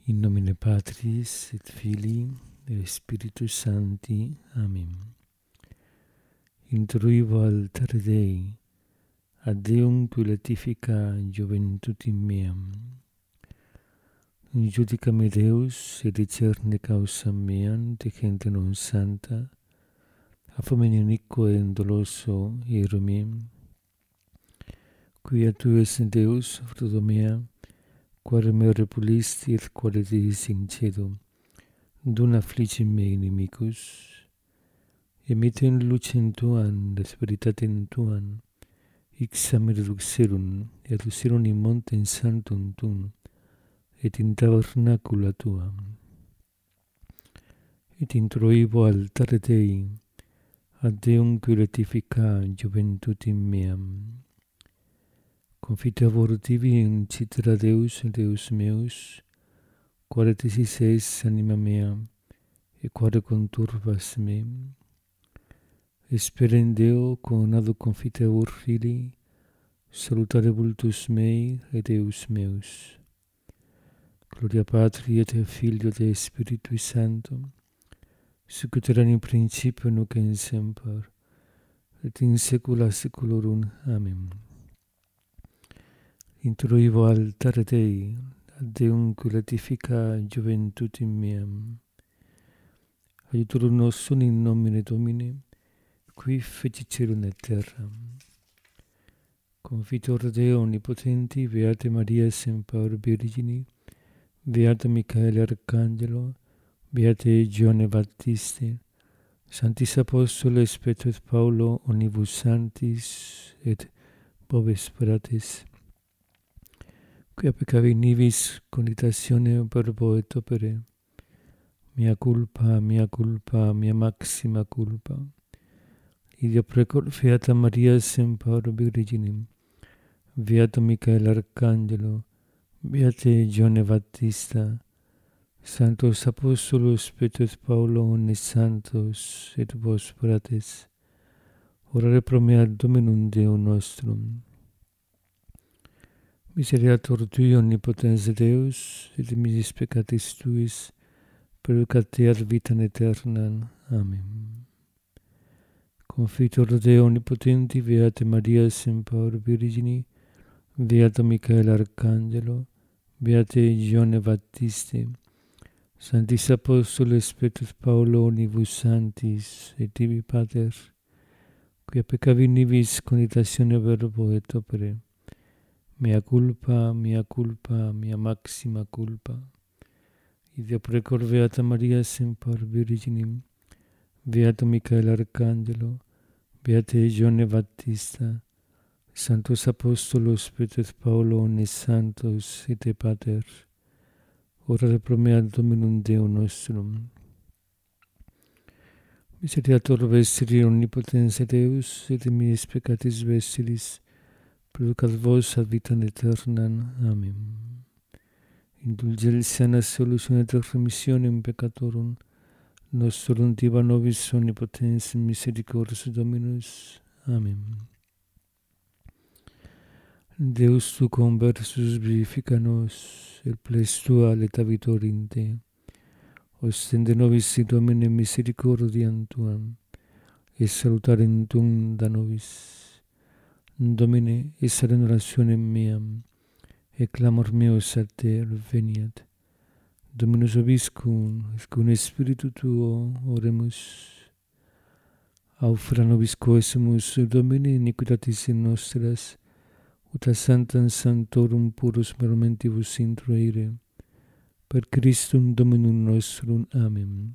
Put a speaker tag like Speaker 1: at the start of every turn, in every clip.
Speaker 1: In nomine Patris et Filii et Spiritus Sancti. Amen. Intruivo altare Dei, ad Deum qui latifica juventutim meam. Judica me Deus, et discerne causam meam, decente non santa, a fomen iniquo et doloso ero meum. Quia tu es Deus, fruto mea, quare me repulisti et quare diis in cedo, dun affligim me inimicus, emitem lucem tuam, et veritatem tuam, ixam reduxerum, et userum in montem sanctum tuum, et in tabernacula tuam. Et introibo altare Dei, ad Deum qui latifica juventutim meam. Confitavor tibi in citra Deus, Deus meus, quare tesis es anima mea, et quare conturbas me. Espera in Deo, conado confitavor fili, salutare vultus mei et Deus meus. Gloria Patri et Filio et Spiritui Sancto, sic ut erat in principio nunc et semper, et in saecula saeculorum. Amen. Introivo altare Dei, ad Deum qui latifica juventutim meam. Aiutorium nostrum in nomine Domini, qui feci celum et terram. Confitor Deo omnipotenti, Beate Maria semper Virgini, Beate Michael Arcangelo, Beate Giovanne Baptiste, Sanctis Apostoles Petro et Paulo, omnibus sanctis et vobis fratres, quia peccavi nivis conditatione verbo et opere, mea culpa, mea maxima culpa. Ideo precor Beata Maria semper Virginim, Beato Michael Arcangelo, Beate Giovanne Battista, Sanctos Apostolos Petro et Paulo, omnes santos et vos fratres, orare pro me ad Dominum Deum nostrum. Misericordiae Tui omnipotens Deus, et misis peccatis Tuis, purificat vitam aeternam. Amen. Confitor Deo omnipotenti, Beate Maria semper Virgini, Beato Michael Arcangelo, Beate Giovanne Baptiste, Sanctis Apostoles Petro et Paulo, omnibus sanctis et tibi Pater, quia peccavi nivis conditatione verbo et opere, mea culpa, mea maxima culpa. Ideo precor Beata Maria semper Virginim, Beato Michael Arcangelo, Beate Giovanne Battista, Sanctos Apostolos Petro et Paulo, omnes santos et te Pater, orare pro me ad Dominum Deum nostrum. Misericordiae vestri omnipotens Deus, et minis peccatis vestris, purificat vos ad vitam aeternam. Amen. Indulgentia solutione et remissionem peccatorum, nostrum diva nobis omnipotens misericordias Dominus. Amen. Deus tu conversus vivifica nos, et ples tua letavitor in te. Ostende nobis Domine misericordiam tuam, et salutarem tuum da nobis. Domine, essere orationem meam, et clamor meus a te veniat. Dominus vobiscum, et cum Spiritu tuo oremus. Aufra nobis coesumus, Domine, iniquitatis nostras, ut a sanctam sanctorum purus momentibus introire, per Christum Dominum nostrum. Amen.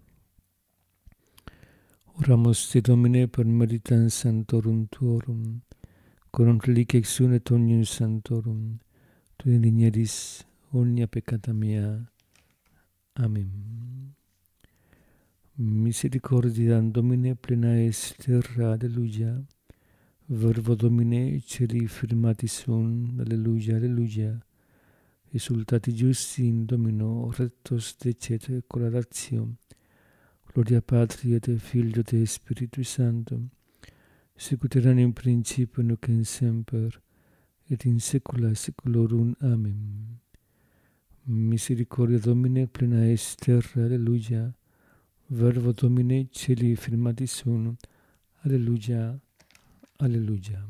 Speaker 1: Oramus te Domine per meritam sanctorum tuorum, coram reliquia exune et omnium sanctorum, tu indigneris omnia peccata mea. Amen. Misericordiam Domine plena est terra, alleluia. Verbo Domine celi firmati sunt, alleluia, alleluia. Exsultati justi in Domino, rectos decet colaratio. Gloria Patri et Filio et Spiritui Sancto, sic ut erat in principio nunc et semper, et in saecula saeculorum. Amen. Misericordia Domine plena est terra, alleluia. Verbo Domine celi firmati sunt, alleluia, alleluia.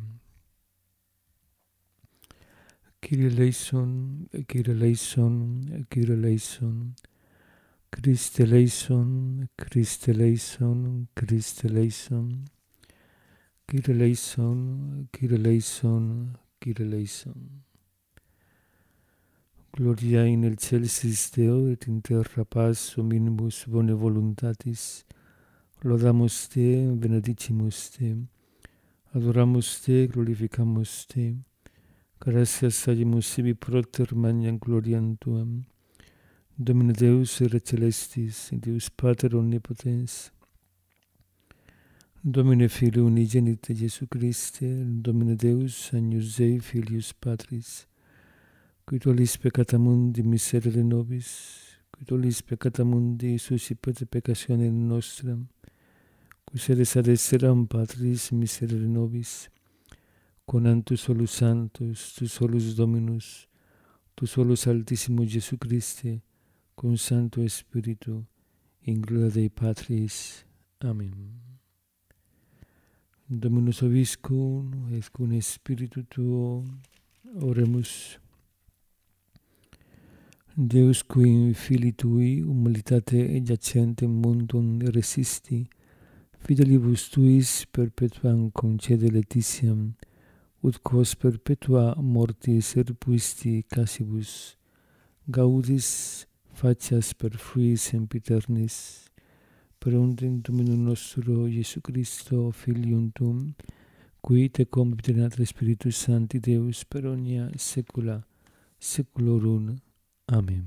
Speaker 1: Kyrie eleison, Kyrie eleison, Kyrie eleison. Christe eleison, Christe eleison, Christe eleison. Kyrie eleison, Kyrie eleison, Kyrie eleison. Gloria in excelsis Deo et in terra paz hominibus bone voluntatis. Laudamus Te, benedicimus Te. Adoramus Te, glorificamus Te. Gratias agimus sibi proter magnam gloriam Tuam. Domine Deus ere celestis, Deus Pater omnipotens. Domine Filio unigenite Iesu Christe, Domine Deus agnus Dei Filius Patris, qui tollis peccata mundi miserere nobis, qui tollis peccata mundi suscipete peccatione nostra, qui sedes ad esseram Patris miserere nobis, conantus solus Santus, tu solus Dominus, tu solus Altissimus Iesu Christe, con Santo Spiritu, in gloria Dei Patris. Amen. Dominus vobiscum, et cum Spiritu tuo, oremus. Deus qui in Filii Tui humilitate giacentem mundum resisti, fidelibus Tuis perpetuam concede laetitiam, ut quos perpetua mortis repuisti casibus, gaudis facias per fui sempiternis, per undem Dominum nostro Iesu Christo, Filium Tuum, qui te convivit Spiritus Sancti Deus per omnia saecula saeculorum. Amén.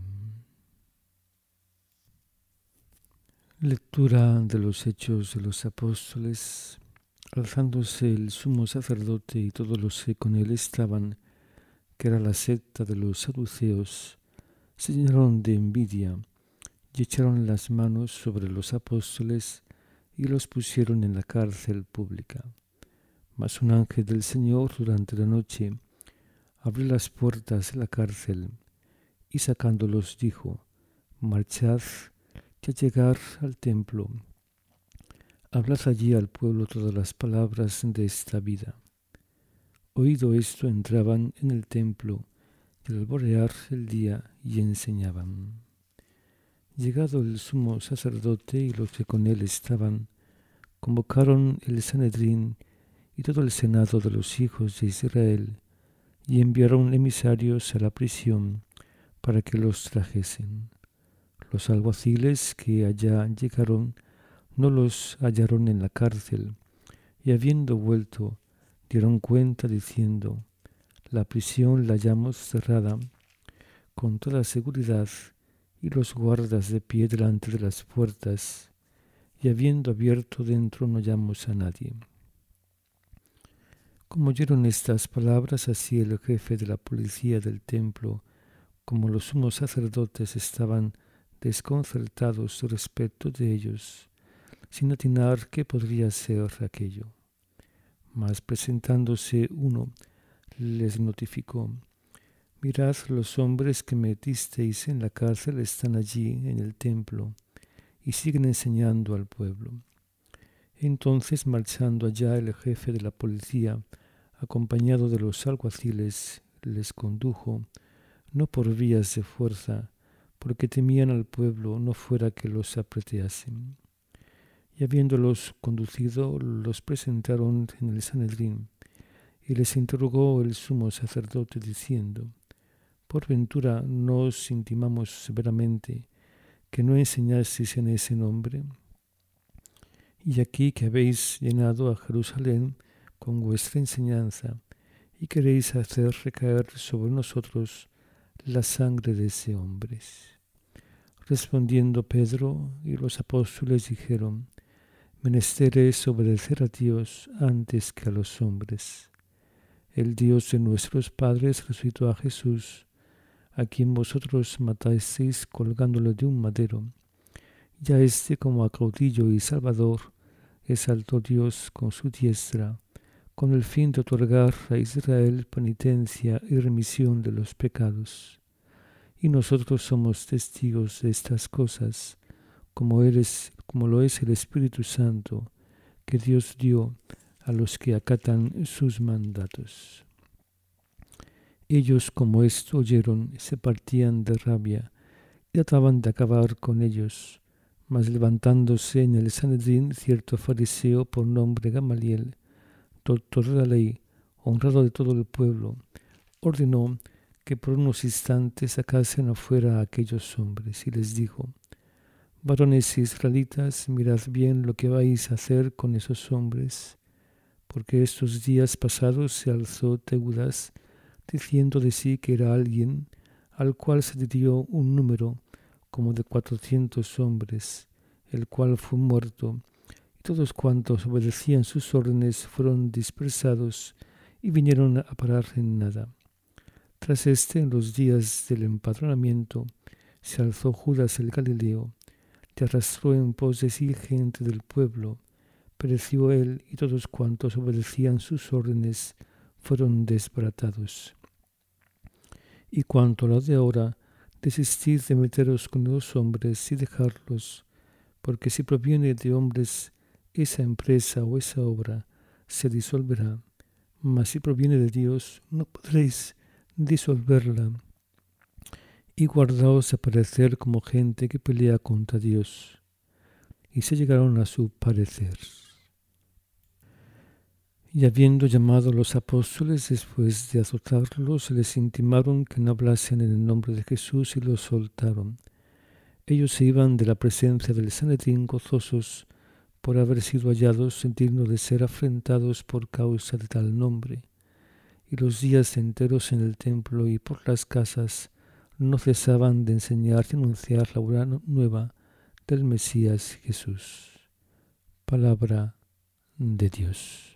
Speaker 1: Lectura de los Hechos de los Apóstoles. Alzándose el sumo sacerdote y todos los que con él estaban, que era la secta de los saduceos, se llenaron de envidia y echaron las manos sobre los apóstoles y los pusieron en la cárcel pública. Mas un ángel del Señor durante la noche abrió las puertas de la cárcel y sacándolos dijo: marchad y a llegar al templo, hablad allí al pueblo todas las palabras de esta vida. Oído esto, entraban en el templo y al alborear el día y enseñaban. Llegado el sumo sacerdote y los que con él estaban, convocaron el Sanedrín y todo el senado de los hijos de Israel y enviaron emisarios a la prisión para que los trajesen. Los alguaciles que allá llegaron no los hallaron en la cárcel, y habiendo vuelto, dieron cuenta diciendo: la prisión la hallamos cerrada con toda seguridad, y los guardas de pie delante de las puertas, y habiendo abierto dentro no hallamos a nadie. Como oyeron estas palabras, así el jefe de la policía del templo como los sumos sacerdotes estaban desconcertados respecto de ellos, sin atinar qué podría ser aquello. Mas presentándose uno, les notificó: mirad, los hombres que metisteis en la cárcel están allí en el templo y siguen enseñando al pueblo. Entonces, marchando allá, el jefe de la policía, acompañado de los alguaciles, les condujo, no por vías de fuerza, porque temían al pueblo, no fuera que los apreteasen. Y habiéndolos conducido, los presentaron en el Sanedrín, y les interrogó el sumo sacerdote, diciendo: por ventura no os intimamos severamente que no enseñaseis en ese nombre. Y aquí que habéis llenado a Jerusalén con vuestra enseñanza, y queréis hacer recaer sobre nosotros la sangre de ese hombre. Respondiendo Pedro y los apóstoles dijeron: menester es obedecer a Dios antes que a los hombres. El Dios de nuestros padres resucitó a Jesús, a quien vosotros matasteis colgándolo de un madero. Ya como a caudillo y salvador exaltó Dios con su diestra, con el fin de otorgar a Israel penitencia y remisión de los pecados. y nosotros somos testigos de estas cosas, como lo es el Espíritu Santo, que Dios dio a los que acatan sus mandatos. Ellos, como esto oyeron, se partían de rabia y trataban de acabar con ellos. Mas levantándose en el Sanedrín cierto fariseo por nombre Gamaliel, doctor de la ley, honrado de todo el pueblo, ordenó que por unos instantes sacasen afuera a aquellos hombres y les dijo: varones israelitas, mirad bien lo que vais a hacer con esos hombres, porque estos días pasados se alzó Teudas, diciendo de sí que era alguien, al cual se le dio un número como de 400 hombres, el cual fue muerto, y todos cuantos obedecían sus órdenes fueron dispersados y vinieron a parar en nada. Tras en los días del empadronamiento, se alzó Judas el Galileo, te arrastró en pos de sí gente del pueblo, pereció él y todos cuantos obedecían sus órdenes fueron desbaratados. Y cuanto a lo de ahora, desistid de meteros con los hombres y dejarlos, porque si proviene de hombres esa empresa o esa obra, se disolverá, mas si proviene de Dios, no podréis disolverla. Y guardaos a parecer como gente que pelea contra Dios. Y se llegaron a su parecer. Y habiendo llamado a los apóstoles después de azotarlos, les intimaron que no hablasen en el nombre de Jesús y los soltaron. Ellos se iban de la presencia del Sanedrín gozosos por haber sido hallados dignos de ser afrentados por causa de tal nombre. Y los días enteros en el templo y por las casas no cesaban de enseñar y anunciar la buena nueva del Mesías Jesús. Palabra de Dios.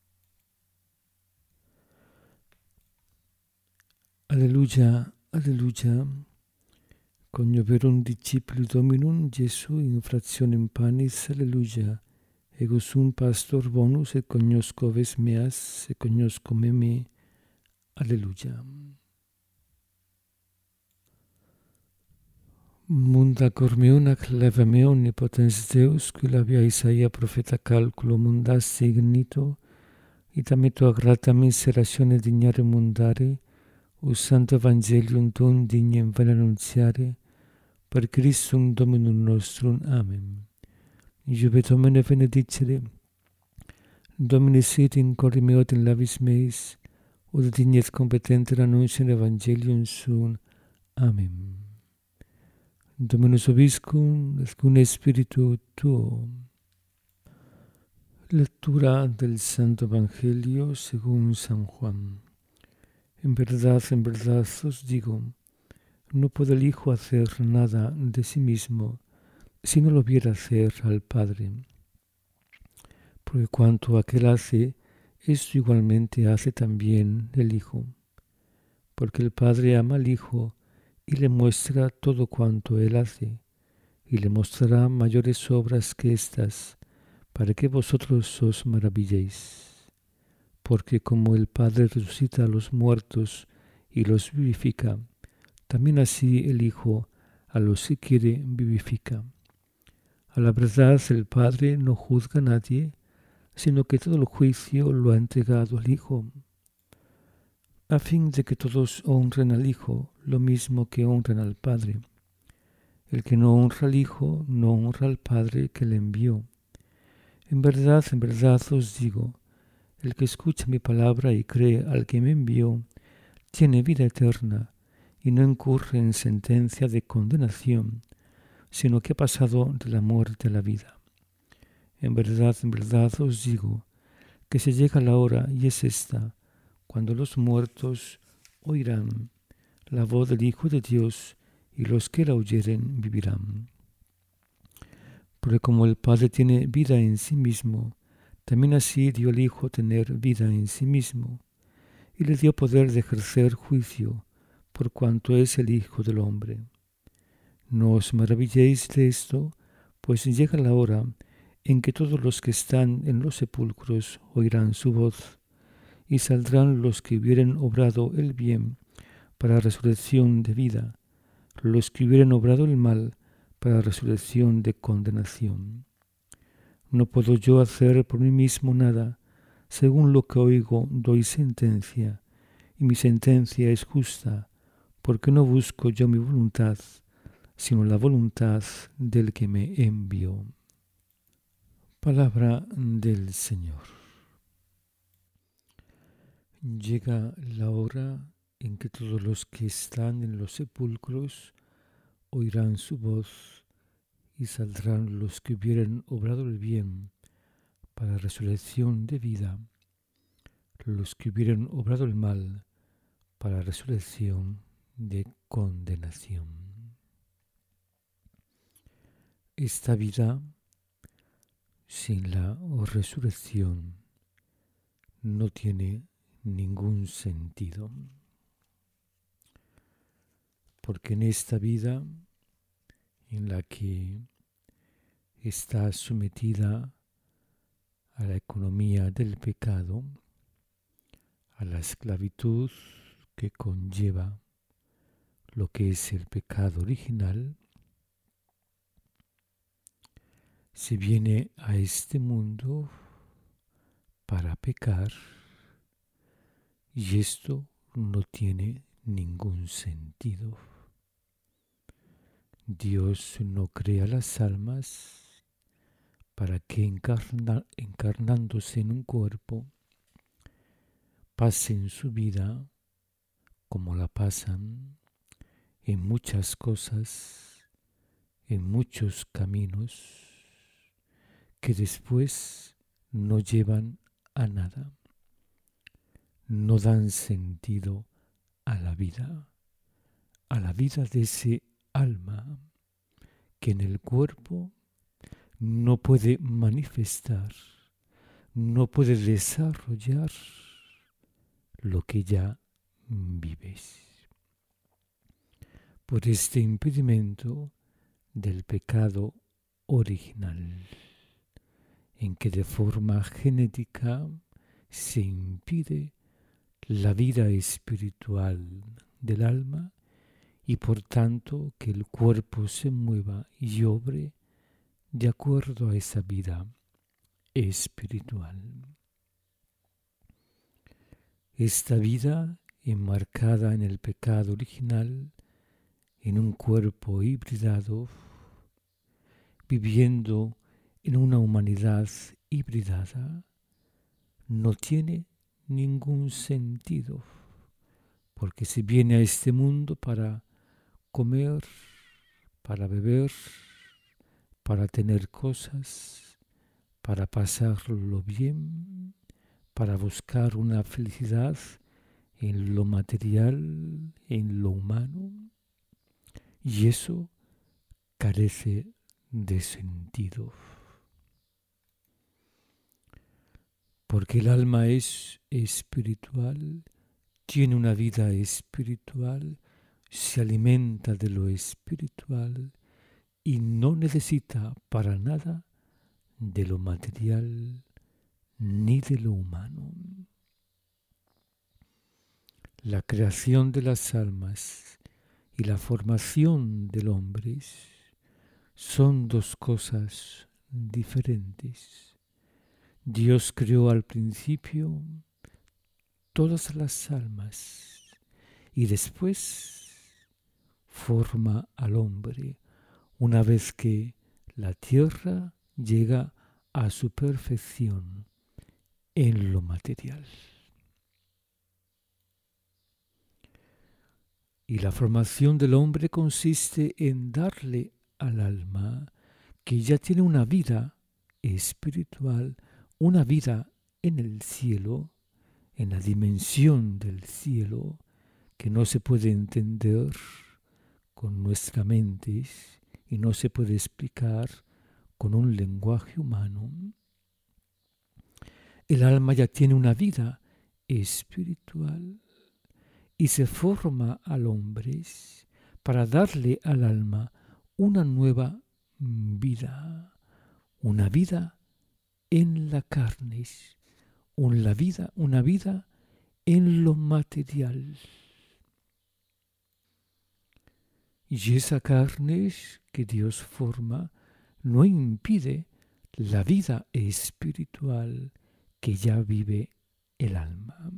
Speaker 1: Alleluia, alleluia. Conioverum discipuli Dominum Jesu in fractionem panis, alleluia. Ego sum pastor bonus et cognosco ves meas, et cognosco me, alleluia. Munda cor meum ac leva meo omnipotens Deus, qui labia Isaia profeta calculo mundasti ignito, ita me tua grata miseratione dignare mundare, us santo evangelium tuum dignem vena annuntiare, per Christum Dominum nostrum. Amen. Iubet Domine benedicere, Domine sit in corde meo et in labis meis, ut dignet competenter annunciare evangelium suum. Amen. Dominus vobiscum, et cum spiritu tuo. Lectura del Santo Evangelio según San Juan. En verdad os digo, no puede el Hijo hacer nada de sí mismo, si no lo viera hacer al Padre. Porque cuanto aquel hace, esto igualmente hace también el Hijo. Porque el Padre ama al Hijo y le muestra todo cuanto él hace, y le mostrará mayores obras que estas, para que vosotros os maravilléis. Porque como el Padre resucita a los muertos y los vivifica, también así el Hijo a los que quiere vivifica. A la verdad el Padre no juzga a nadie, sino que todo el juicio lo ha entregado al Hijo, a fin de que todos honren al Hijo lo mismo que honran al Padre. El que no honra al Hijo, no honra al Padre que le envió. En verdad os digo, el que escucha mi palabra y cree al que me envió, tiene vida eterna y no incurre en sentencia de condenación, sino que ha pasado de la muerte a la vida. En verdad os digo, que se llega la hora, y es esta, cuando los muertos oirán la voz del Hijo de Dios, y los que la oyeren vivirán. Porque como el Padre tiene vida en sí mismo, también así dio al Hijo tener vida en sí mismo, y le dio poder de ejercer juicio, por cuanto es el Hijo del Hombre. No os maravilléis de esto, pues llega la hora en que todos los que están en los sepulcros oirán su voz, y saldrán los que hubieren obrado el bien para resurrección de vida, los que hubieran obrado el mal para resurrección de condenación. No puedo yo hacer por mí mismo nada. Según lo que oigo, doy sentencia, y mi sentencia es justa, porque no busco yo mi voluntad, sino la voluntad del que me envió. Palabra del Señor. Llega la hora en que todos los que están en los sepulcros oirán su voz, y saldrán los que hubieran obrado el bien para resurrección de vida, los que hubieran obrado el mal para resurrección de condenación. Esta vida sin la resurrección no tiene ningún sentido, porque en esta vida en la que está sometida a la economía del pecado, a la esclavitud que conlleva lo que es el pecado original, se viene a este mundo para pecar, y esto no tiene ningún sentido. Dios no crea las almas para que encarnándose en un cuerpo pasen su vida como la pasan en muchas cosas, en muchos caminos que después no llevan a nada, no dan sentido a la vida de ese alma que en el cuerpo no puede manifestar, no puede desarrollar lo que ya vives. Por este impedimento del pecado original, en que de forma genética se impide la vida espiritual del alma y por tanto que el cuerpo se mueva y obre de acuerdo a esa vida espiritual. Esta vida, enmarcada en el pecado original, en un cuerpo hibridado, viviendo en una humanidad hibridada, no tiene ningún sentido, porque se viene a este mundo para comer, para beber, para tener cosas, para pasarlo bien, para buscar una felicidad en lo material, en lo humano, y eso carece de sentido. Porque el alma es espiritual, tiene una vida espiritual, se alimenta de lo espiritual y no necesita para nada de lo material ni de lo humano. La creación de las almas y la formación del hombre son dos cosas diferentes. Dios creó al principio todas las almas y después forma al hombre una vez que la tierra llega a su perfección en lo material. Y la formación del hombre consiste en darle al alma, que ya tiene una vida espiritual, una vida en el cielo, en la dimensión del cielo, que no se puede entender con nuestra mente y no se puede explicar con un lenguaje humano. El alma ya tiene una vida espiritual y se forma al hombre para darle al alma una nueva vida, una vida en la carne, una vida en lo material. Y esa carne que Dios forma no impide la vida espiritual que ya vive el alma.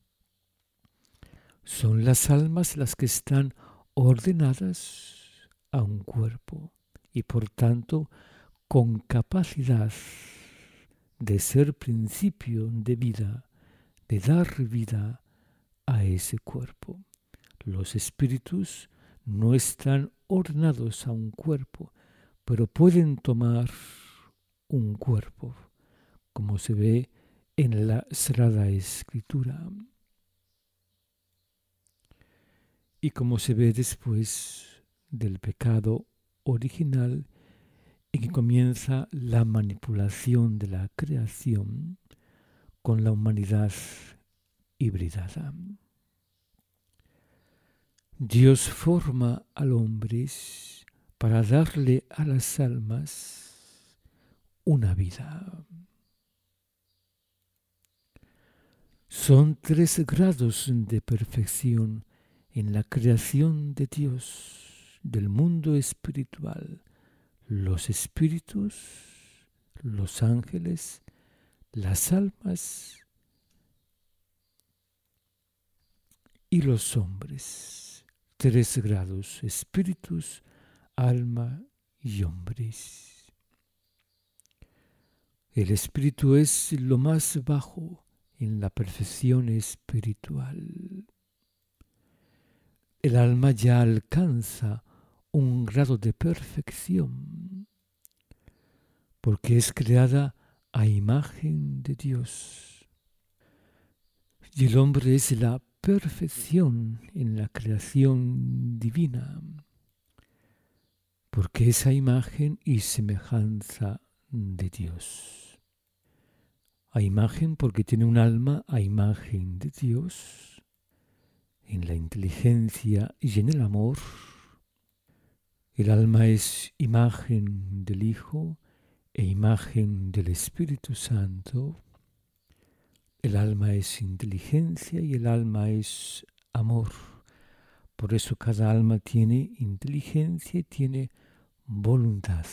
Speaker 1: Son las almas las que están ordenadas a un cuerpo y por tanto con capacidad de ser principio de vida, de dar vida a ese cuerpo. Los espíritus no están ordenados a un cuerpo, pero pueden tomar un cuerpo, como se ve en la Sagrada Escritura. Y como se ve después del pecado original, en que comienza la manipulación de la creación con la humanidad hibridada. Dios forma al hombre para darle a las almas una vida. Son 3 grados de perfección en la creación de Dios, del mundo espiritual: los espíritus, los ángeles, las almas y los hombres. 3 grados: espíritus, alma y hombres. El espíritu es lo más bajo en la perfección espiritual. El alma ya alcanza un grado de perfección porque es creada a imagen de Dios. Y el hombre es la perfección en la creación divina, porque es a imagen y semejanza de Dios. A imagen porque tiene un alma a imagen de Dios, en la inteligencia y en el amor. El alma es imagen del Hijo e imagen del Espíritu Santo. El alma es inteligencia y el alma es amor. Por eso cada alma tiene inteligencia y tiene voluntad.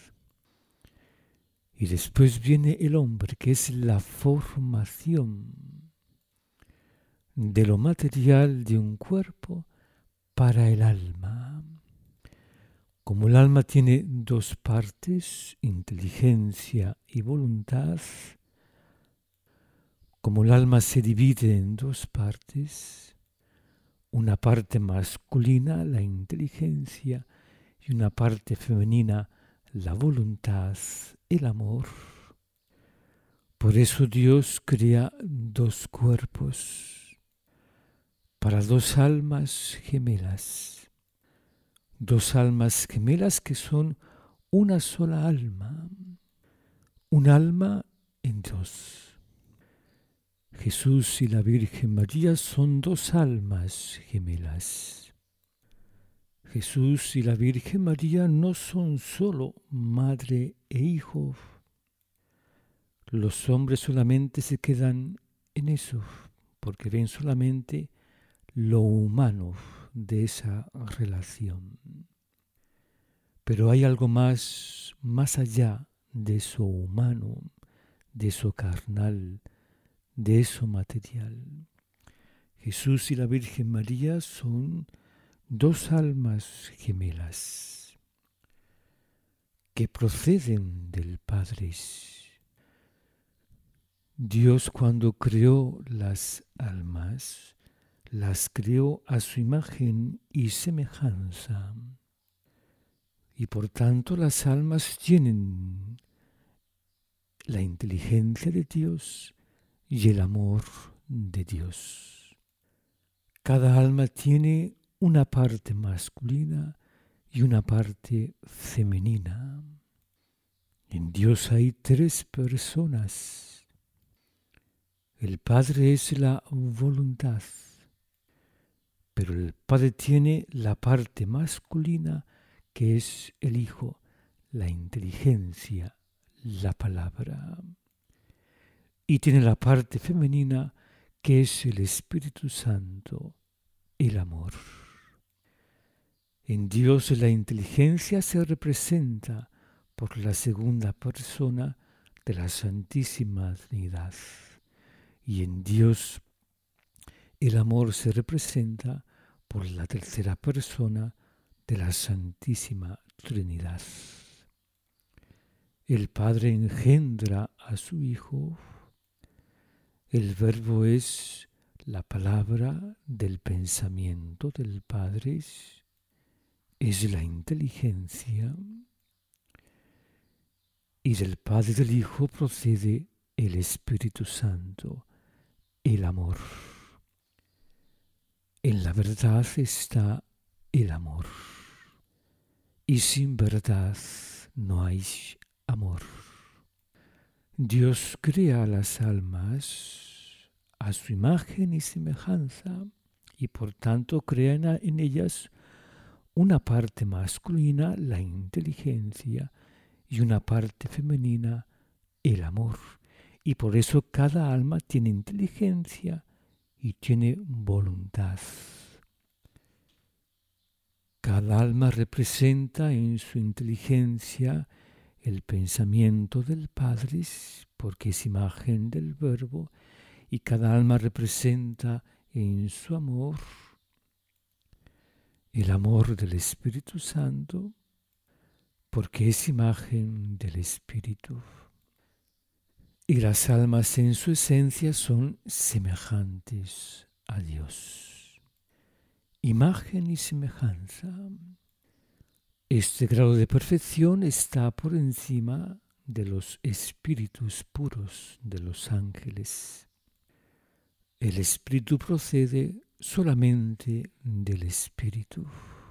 Speaker 1: Y después viene el hombre, que es la formación de lo material de un cuerpo para el alma. Como el alma tiene 2 partes, inteligencia y voluntad, como el alma se divide en 2 partes, una parte masculina, la inteligencia, y una parte femenina, la voluntad, el amor. Por eso Dios crea 2 cuerpos para 2 almas gemelas. 2 almas gemelas que son una sola alma. Un alma en Dios. Jesús y la Virgen María son 2 almas gemelas. Jesús y la Virgen María no son solo madre e hijo. Los hombres solamente se quedan en eso, porque ven solamente lo humano de esa relación. Pero hay algo más allá de eso humano, de eso carnal, de eso material. Jesús y la Virgen María son 2 almas gemelas que proceden del Padre. Dios, cuando creó las almas, las creó a su imagen y semejanza. Y por tanto las almas tienen la inteligencia de Dios y el amor de Dios. Cada alma tiene una parte masculina y una parte femenina. En Dios hay 3 personas. El Padre es la voluntad, pero el Padre tiene la parte masculina, que es el Hijo, la inteligencia, la palabra. Y tiene la parte femenina, que es el Espíritu Santo, el amor. En Dios la inteligencia se representa por la segunda persona de la Santísima Trinidad. Y en Dios el amor se representa por la tercera persona de la Santísima Trinidad. El Padre engendra a su Hijo. El Verbo es la palabra del pensamiento del Padre, es la inteligencia, y del Padre y del Hijo procede el Espíritu Santo, el amor. En la verdad está el amor, y sin verdad no hay amor. Dios crea las almas a su imagen y semejanza, y por tanto crea en ellas una parte masculina, la inteligencia, y una parte femenina, el amor. Y por eso cada alma tiene inteligencia y tiene voluntad. Cada alma representa en su inteligencia el pensamiento del Padre, porque es imagen del Verbo, y cada alma representa en su amor el amor del Espíritu Santo, porque es imagen del Espíritu. Y las almas en su esencia son semejantes a Dios. Imagen y semejanza. Este grado de perfección está por encima de los espíritus puros de los ángeles. El Espíritu procede solamente del Espíritu.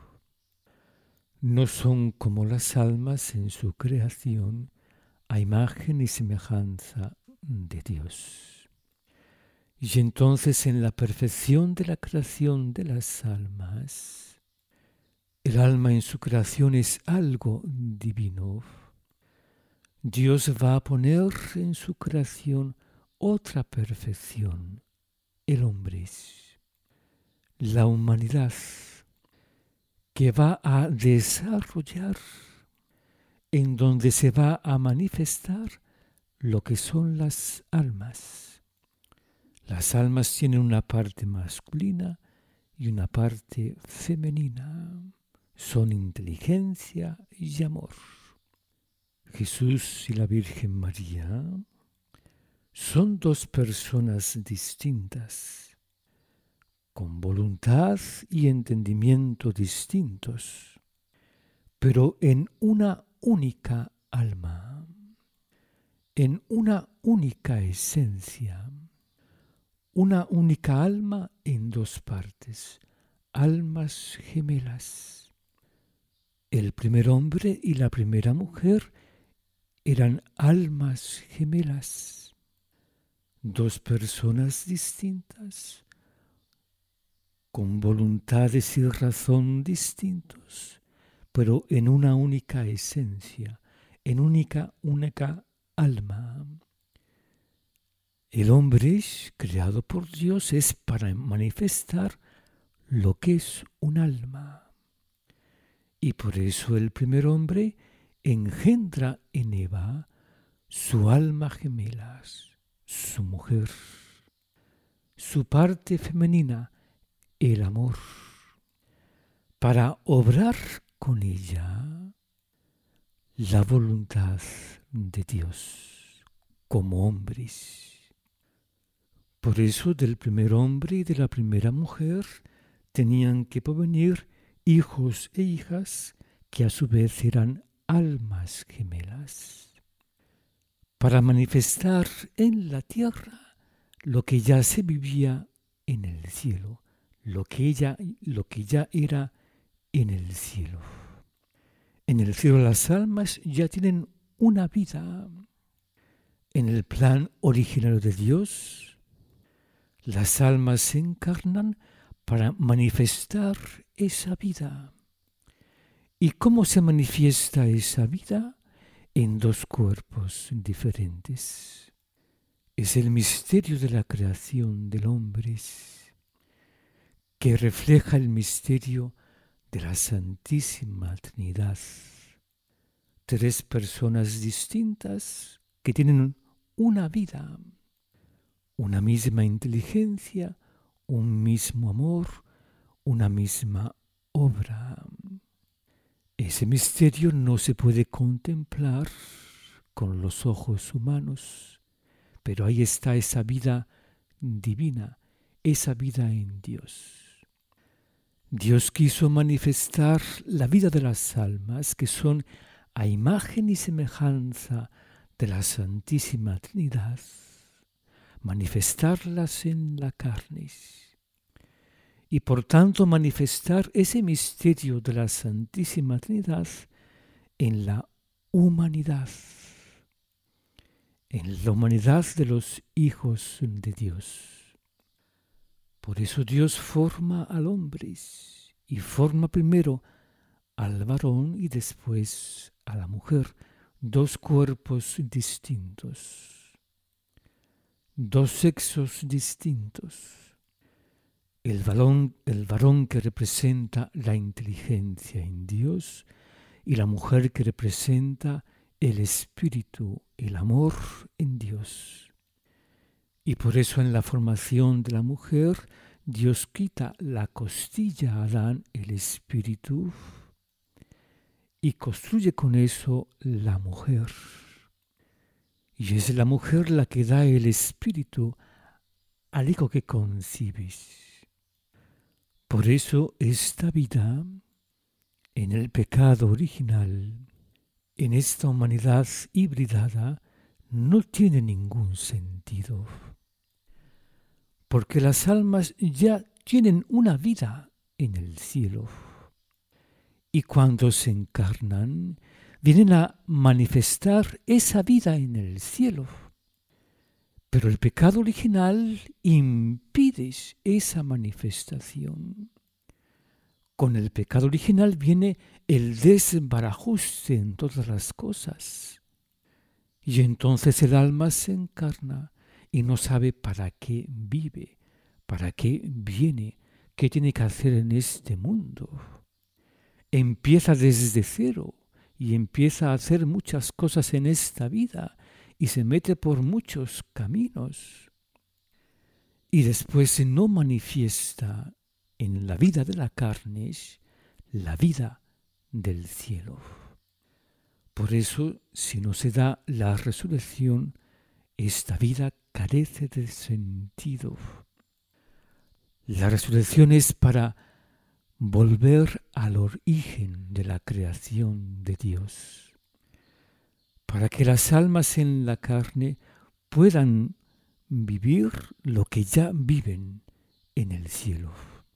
Speaker 1: No son como las almas en su creación, a imagen y semejanza de Dios. Y entonces en la perfección de la creación de las almas, el alma en su creación es algo divino. Dios va a poner en su creación otra perfección, el hombre, la humanidad, que va a desarrollar, en donde se va a manifestar lo que son las almas. Las almas tienen una parte masculina y una parte femenina. Son inteligencia y amor. Jesús y la Virgen María son dos personas distintas, con voluntad y entendimiento distintos, pero en una única alma, en una única esencia, una única alma en dos partes, almas gemelas. El primer hombre y la primera mujer eran almas gemelas, dos personas distintas, con voluntades y razón distintos, pero en una única esencia, en única alma. El hombre, creado por Dios, es para manifestar lo que es un alma. Y por eso el primer hombre engendra en Eva su alma gemela, su mujer, su parte femenina, el amor, para obrar con ella la voluntad de Dios como hombres. Por eso del primer hombre y de la primera mujer tenían que provenir hijos e hijas que a su vez eran almas gemelas, para manifestar en la tierra lo que ya se vivía en el cielo, lo que ya era en el cielo. En el cielo las almas ya tienen una vida. En el plan originario de Dios, las almas se encarnan para manifestar esa vida. ¿Y cómo se manifiesta esa vida? En dos cuerpos diferentes. Es el misterio de la creación del hombre, que refleja el misterio de la Santísima Trinidad. Tres personas distintas que tienen una vida, una misma inteligencia, un mismo amor, una misma obra. Ese misterio no se puede contemplar con los ojos humanos, pero ahí está esa vida divina, esa vida en Dios. Dios quiso manifestar la vida de las almas que son a imagen y semejanza de la Santísima Trinidad, manifestarlas en la carne y por tanto manifestar ese misterio de la Santísima Trinidad en la humanidad de los hijos de Dios. Por eso Dios forma al hombre y forma primero al varón y después a la mujer, dos cuerpos distintos, dos sexos distintos. El varón que representa la inteligencia en Dios y la mujer que representa el espíritu, el amor en Dios. Y por eso en la formación de la mujer, Dios quita la costilla a Adán, el espíritu, y construye con eso la mujer. Y es la mujer la que da el espíritu al hijo que concibes. Por eso esta vida, en el pecado original, en esta humanidad hibridada, no tiene ningún sentido. Porque las almas ya tienen una vida en el cielo. Y cuando se encarnan, vienen a manifestar esa vida en el cielo. Pero el pecado original impide esa manifestación. Con el pecado original viene el desbarajuste en todas las cosas. Y entonces el alma se encarna y no sabe para qué vive, para qué viene, qué tiene que hacer en este mundo. Empieza desde cero y empieza a hacer muchas cosas en esta vida y se mete por muchos caminos. Y después se no manifiesta en la vida de la carne la vida del cielo. Por eso, si no se da la resurrección, esta vida carece de sentido. La resurrección es para volver al origen de la creación de Dios, para que las almas en la carne puedan vivir lo que ya viven en el cielo.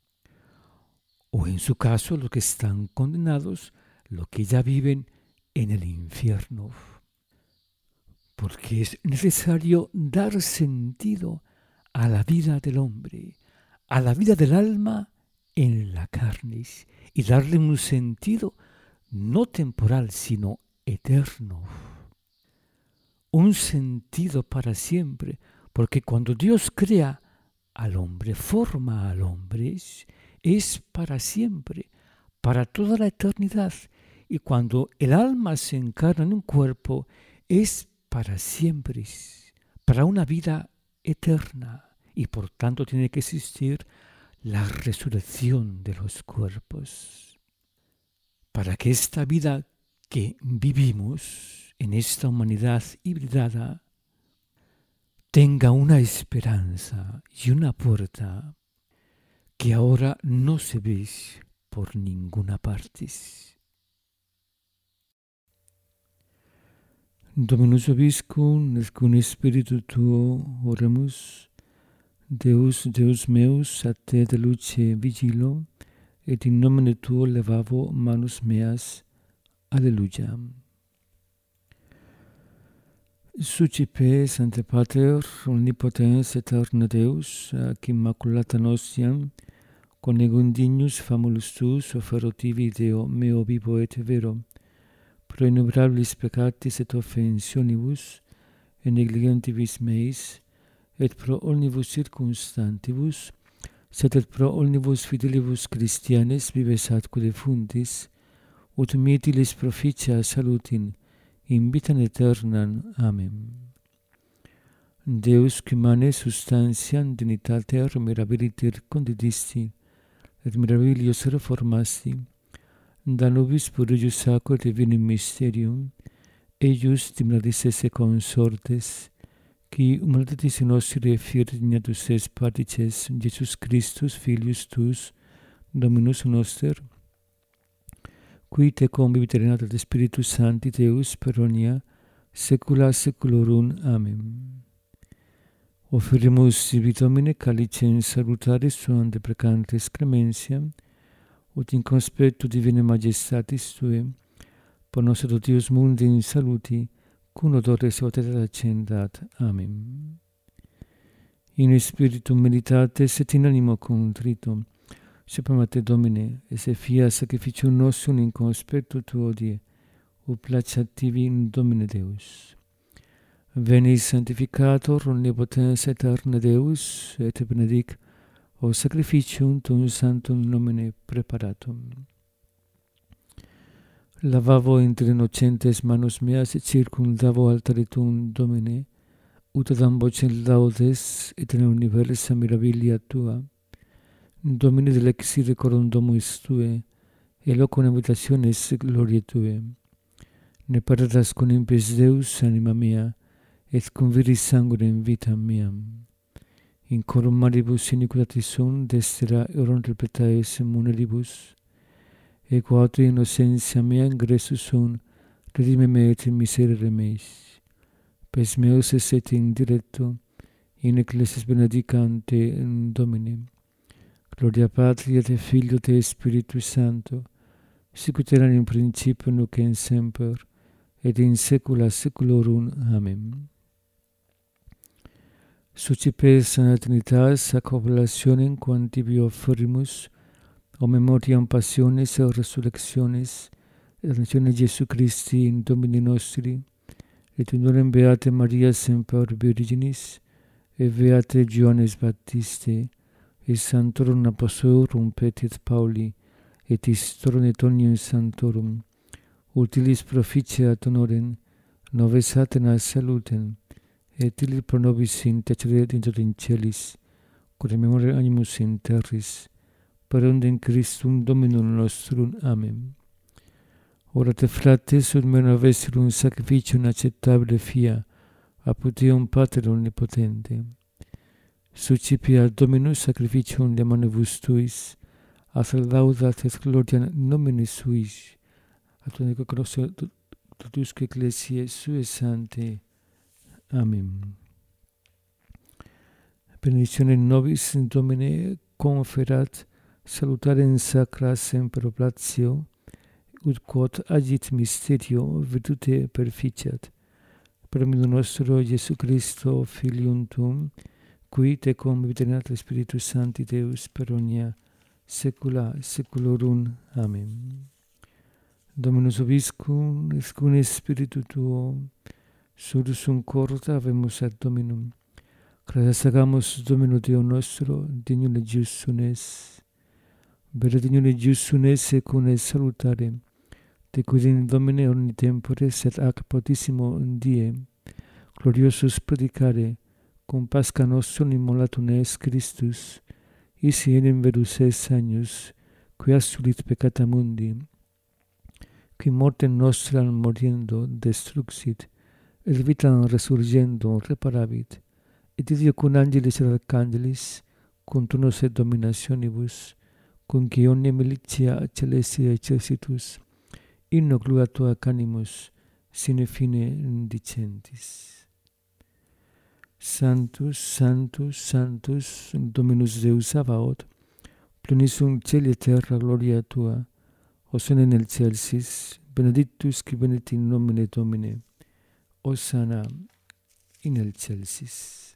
Speaker 1: O en su caso, los que están condenados, lo que ya viven en el infierno. Porque es necesario dar sentido a la vida del hombre, a la vida del alma en la carne, y darle un sentido no temporal, sino eterno. Un sentido para siempre, porque cuando Dios crea al hombre, forma al hombre, es para siempre, para toda la eternidad. Y cuando el alma se encarna en un cuerpo, es para siempre, para una vida eterna. Y por tanto tiene que existir la resurrección de los cuerpos. Para que esta vida que vivimos en esta humanidad hibridada tenga una esperanza y una puerta que ahora no se ve por ninguna parte. Dominus vobiscum, et cum spiritu tuo oremus, Deus meus, a te de luce vigilo, et in nomine tuo levavo manus meas. Alleluia. Sucipe, Sancte Pater, omnipotens aeterna Deus, ac immaculata nostiam, con ego indignus famulus tuus offerotivi Deo meo vivo et vero, pro innumerabilis peccatis et offensionibus, et negligentibus meis, et pro omnibus circumstantibus, sed et pro omnibus fidelibus Christianes vives atque defuntis, ut mietilis proficia salutin, in vitam aeternam. Amen. Deus, qui mane substantiam dignitater mirabiliter condidisti, et mirabilios reformasti, da nobis prodigius sacro et divinum mysterium, eius dimnatis esse consortes, qui humanitatis nostri fiat dignatus es partices Jesus Christus, Filius tuus, Dominus noster, qui te convivit renata de Spiritus Sancti Deus per omnia saecula saeculorum. Amen. Offerimus sibi Domine calicem salutaris suam deprecantes clementiam, ut in conspectu divinae majestatis Tuae, por nos Deus mundi in saluti, cum odores et accendat. Amen. In spiritum meditates et in animo contritum, supremate Domine, esse fiat sacrificium nostrum in conspectu Tuo die, ut placeat tibi in Domine Deus. Veni sanctificator omnipotens aeterne Deus, et benedic o sacrificium tuum sanctum nomine preparatum. Lavavo inter innocentes manus meas et circumdavo altare tuum, Domine, ut adam vocem laudes et in universa mirabilia Tua. Domine delexire corum domus Tuae, et locum habitationis gloriae Tuae. Ne paradas con impes Deus, anima mea, et conviris sanguinem vitam meam. In corum maribus iniquitatis sum destera eorum interpretaes munelibus, et quatur innocentia mea ingressus sum redime me et miserere meis. Pes meus esset in directo, in ecclesias benedicante in Domine. Gloria Patri et Filio et Spiritus Sancto, sic ut erat in principio nunc et semper, et in saecula saeculorum. Amen. Sucipes sana Trinitas ac oblationem quam tibi offerimus, o memoriam passiones et resurrectionis, et ascensione Jesu Christi in Domini nostri, et honorem Beate Maria semper Virginis, et Beate Johannes Baptiste, et Sanctorum Apostolorum Petri et Pauli, et Istorum et omnium sanctorum, utilis proficiat honorem, nobis Atenas salutem, et illi pro nobis intercederet in celis, quod memoria animus in terris, per undem Christum Dominum nostrum. Amen. Orate frates, ut mena vestirum sacrificium acceptabile fia, apud Deum Pater omnipotente. Sucipia Dominus sacrificium de manibus tuis, as laudat et gloria nomine suis, at unico crosso totusque ecclesiae sue sanctae. Amen. Benedictionem nobis Domine conferat salutarem sacra semper oblatio, ut quod agit mysterio virtute perficiat. Per omnium nostro Iesu Christo, Filium Tuum, qui te convivit Spiritus Sancti Deus per omnia saecula saeculorum. Amen. Dominus vobiscum, et cum spiritu tuo, sursum corda habemus ad Dominum. Gratias agamus Domino Deo nostro, dignum et justum es. Vere dignum et justum es secum es salutare, te quidem Domine omni tempore, sed ac potissimo die, gloriosus predicare, cum Pascha nostrum immolatum es Christus, isi enim verus es agnus, qui assulit peccata mundi, qui mortem nostram moriendo destruxit, et vitam resurgendo reparavit, et Dio cum angelis et arcangelis, cum turnos et dominationibus, cum qui omnia militia celestia exercitus, inno gloria canimus, sine fine dicentis. Sanctus, Sanctus, Sanctus, Dominus Deus Sabaoth, plenissum caeli et terra gloria Tua, hosanna in excelsis, benedictus qui venit in nomine Domine, hosanna in excelsis.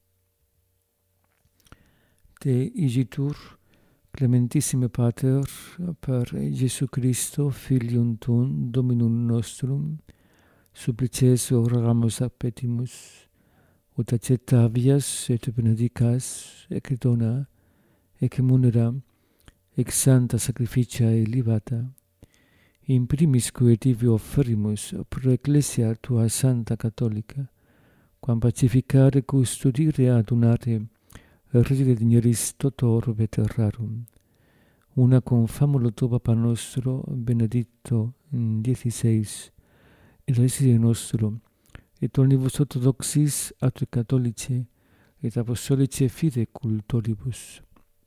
Speaker 1: Te igitur, clementissime Pater, per Iesu Christo, Filium Tuum, Dominum nostrum, supplices rogamus appetimus, ut accettavias et benedicas, et dona, ec munera, ex santa sacrificia elevata, in primis quae tibi offerimus pro ecclesia tua santa catholica, quam pacificare, custodire, adunare, reddire digneris totor veterarum, una con famulo tuo Papa nostro, Benedicto XVI, et residere nostro, et omnibus orthodoxis atque catholici, et apostolici fide cultoribus.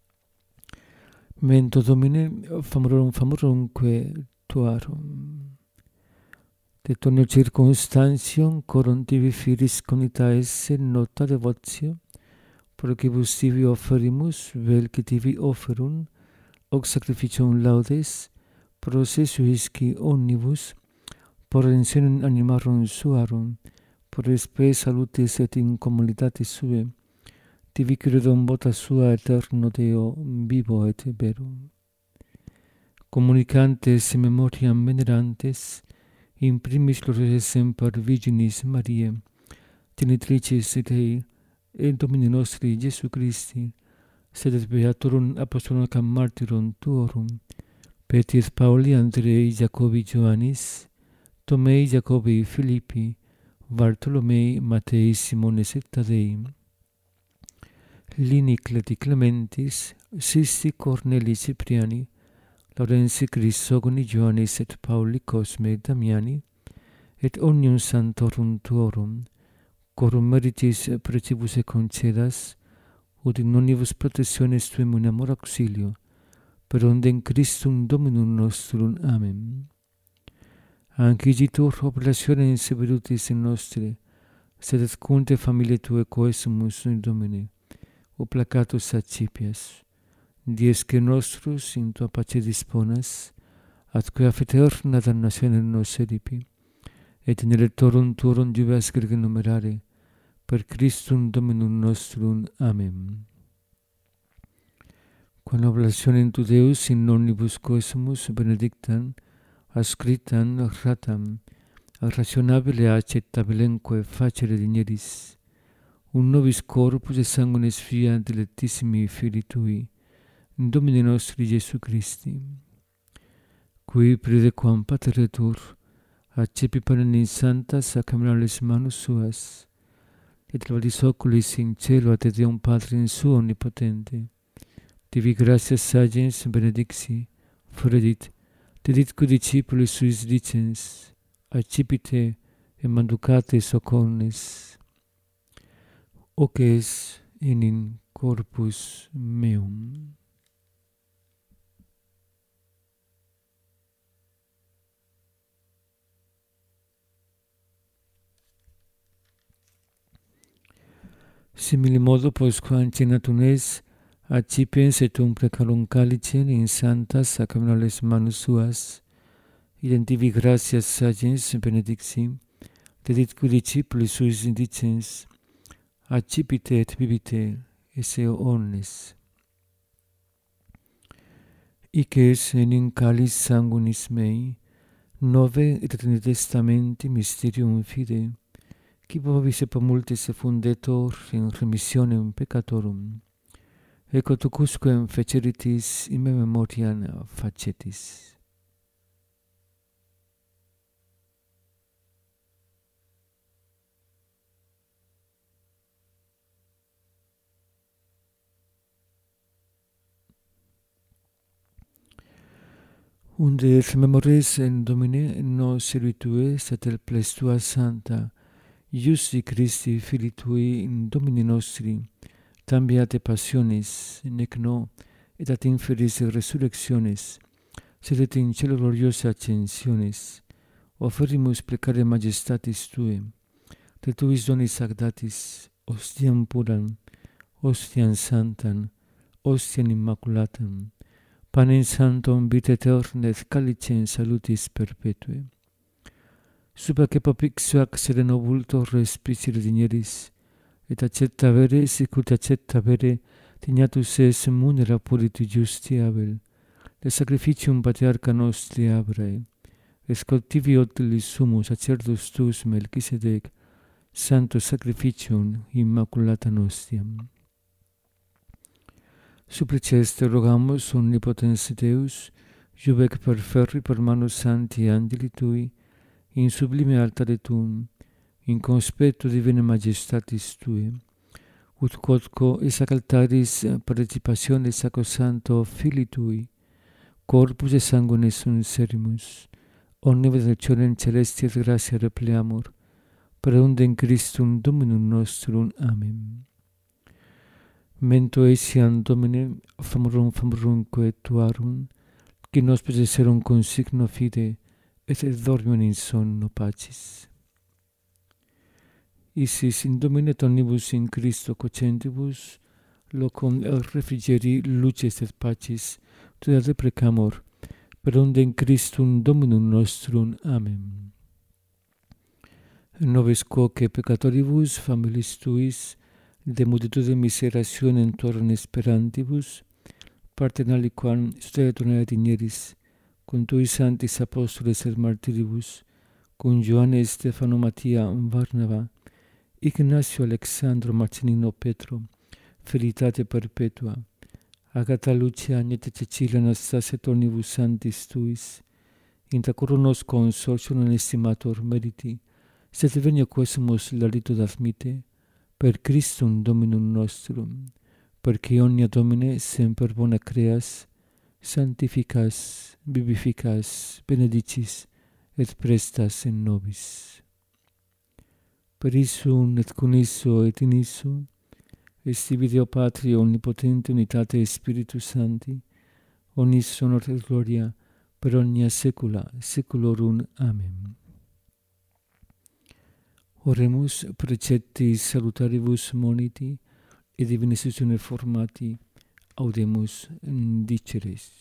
Speaker 1: Mento Domine, famorumque tuarum. De tonio circumstantium, corum tibi firis conita esse nota devotio, procibus tibi offerimus, vel que tibi offerum, hoc sacrificium laudes, pro se suisci omnibus, por redemptionem animarum suarum, por spe salutis et in communitatis sue, tibi credum vota sua eterno Deo vivo et verum. Communicantes memoriam venerantes, in primis gloriae semper Virginis Mariae, genitricis Dei, et Domini nostri Iesu Christi, sed et beatorum apostolorum martyrum tuorum, Petri Pauli, Andrei, Jacobi, Ioannis, Tomei, Jacobi, Filippi, Bartolomei, Matei, Simones et Tadei, Lini, Cleti, Clementis, Sisti, Corneli, Cipriani, Laurensi, Crisogoni, Ioannis et Pauli, Cosme, Damiani, et omnium santorum tuorum, corum meritis precibus et concedas, ut in omnibus protectiones tuum in amor auxilio, per ondem Christum Dominum nostrum. Amen. Anciditur oblationem severutis in nostre, sed et cunte familiae Tuae coesumus in Domine, o placatus accipias. Diesque nostrus in Tua pace disponas, atque af eterna damnationem nos eripi, et in electorum tuorum jubeas grege numerare, per Christum Dominum nostrum. Amen. Quam oblationem Tu Deus in omnibus coesumus benedictam, ascritam ratam, rationabile accettabilemque facere digneris, un nobis corpus et sanguinis via dilectissimi Filii Tui, Domini nostri Iesu Christi, qui prediquam pateretur, accepipanem in santa sacramentales manus suas, et levatis oculis in cielo ad Deum Patrim suo omnipotente, tibi gratias sagens benedixi, fredit, deditque discipulis suis dicens, accipite et manducate socornes, hoc es in corpus meum. Simili modo postquam cenatum es, accipiens et precarum calicem in santas sacramentales manus suas, identivi gratias sagens benedicti, deditque discipulis suis dicens, accipite et bibite, esse omnes. Hic es in calis sanguinis mei, nove et in testamenti mysterium fide, qui vobis et multis fundetur in remissionem peccatorum, ecco tucusquem feceritis in me memoriam facetis. Unde et memores in Domine nos servitue sed el ples Tua Santa, Iusti Christi Filii Tui in Domini nostri, tam beate passiones, nec no, et ad inferis resurrectiones, sed et in cielo gloriosa ascensiones, offerimus plecare majestatis Tue, te Tuis donis agdatis, ostiam puram, ostiam santam, ostiam immaculatam, panem santum vitae aeterna et calicem salutis perpetue. Suba que papixuac sereno vulto respicere digneris, et accetta vere, sicut accetta vere, dignatus es munera puriti justi Abel, de sacrificium patriarca nostri Abrae, escoltivi utilis sumus sacerdus tuus Melchisedec, santo sacrificium immaculata nostiam. Supplices te rogamus, omnipotens Deus, juvec per ferri per manus santi angeli tui, in sublime altare tuum, in conspetto divina majestatis tui, ut quodco esac altaris participatione sacrosanto Filii tui, corpus et sanguine sunt serimus, omne benedictionem celestia et gratia repleamur, per undem Christum Dominum nostrum. Amen. Mento etiam Domine, famorumque tuarum, qui nos possesserum consigno fide, et dormium in sonno pacis. Isis in Domine omnibus in Christo cocentibus, locum refrigeri luces et pacis, tuia deprecamur, per undem Christum Dominum nostrum. Amen. Nobis quoque peccatoribus, familis tuis, de multitude miserationem torrent esperantibus, partem aliquam studiatum digneris, cum tui sanctis apostoles et martiribus, cum Ioanne, Stefano, Mattia, Varnava, Ignacio, Alexandro, Marcinino, Petro, Felicitate perpetua, Agata, Lucia, Agneta, Cecilia, Anastasia, et omnibus sanctis tuis, intra coronos consortium estimator meriti, sed venia quesumus lalito admite, per Christum Dominum nostrum, perque omnia Domine semper bona creas, sanctificas, vivificas, benedicis, et prestas in nobis. Per issum et con isso et in isso, estibi Deo Patria omnipotente unitate Spiritus Sancti, omnis honor et gloria per omnia saecula saeculorum. Amen. Oremus preceptis salutaribus moniti, et divina istitutione formati, audemus diceres.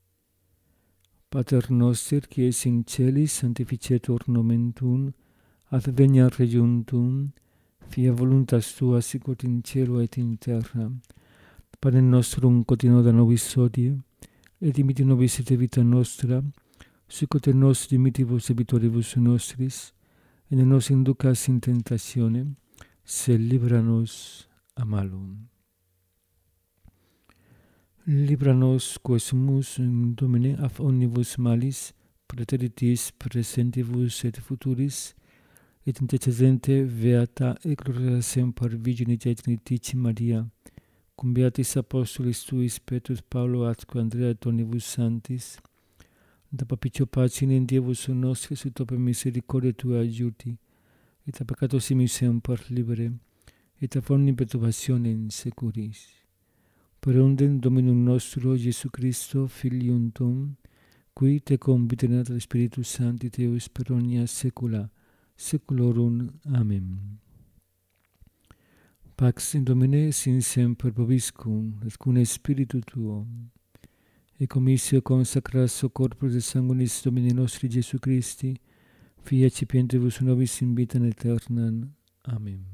Speaker 1: Pater noster, qui es in celis, sanctificetur nomen tuum, adveniat regnum tuum, fiat voluntas tua sicut in cielo et in terra. Panem nostrum quotidianum da nobis hodie, et dimitte nobis et vita nostra, sicut et nos dimittibus debitoribus nostris, et ne nos inducas in tentationem, sed libera nos a malum. Libera nos quesumus Domine af omnibus malis, praeteritis presentibus et futuris, et intercedente beata et gloriosa semper Virgine Dei Trinitatio Maria, cum beatis apostolis tuis Petrus, Paulo, atque Andrea et omnibus sanctis, da papicio pacem in Dievus nostris ut per misericordia tua adjuti, et a peccatos mihi semper libere, et a omni perturbationem securis. Per undem Dominum nostro Iesu Christo, Filium tuum, qui te conviterat Spiritus Sancti Deus per omnia saecula saeculorum. Amen. Pax in Domine sin semper vobiscum, et cum spiritu tuo. E commissio consacratio corporis et sanguinis Domini nostri Iesu Christi, Fia cipientibus nobis in vitam aeternam. Amen.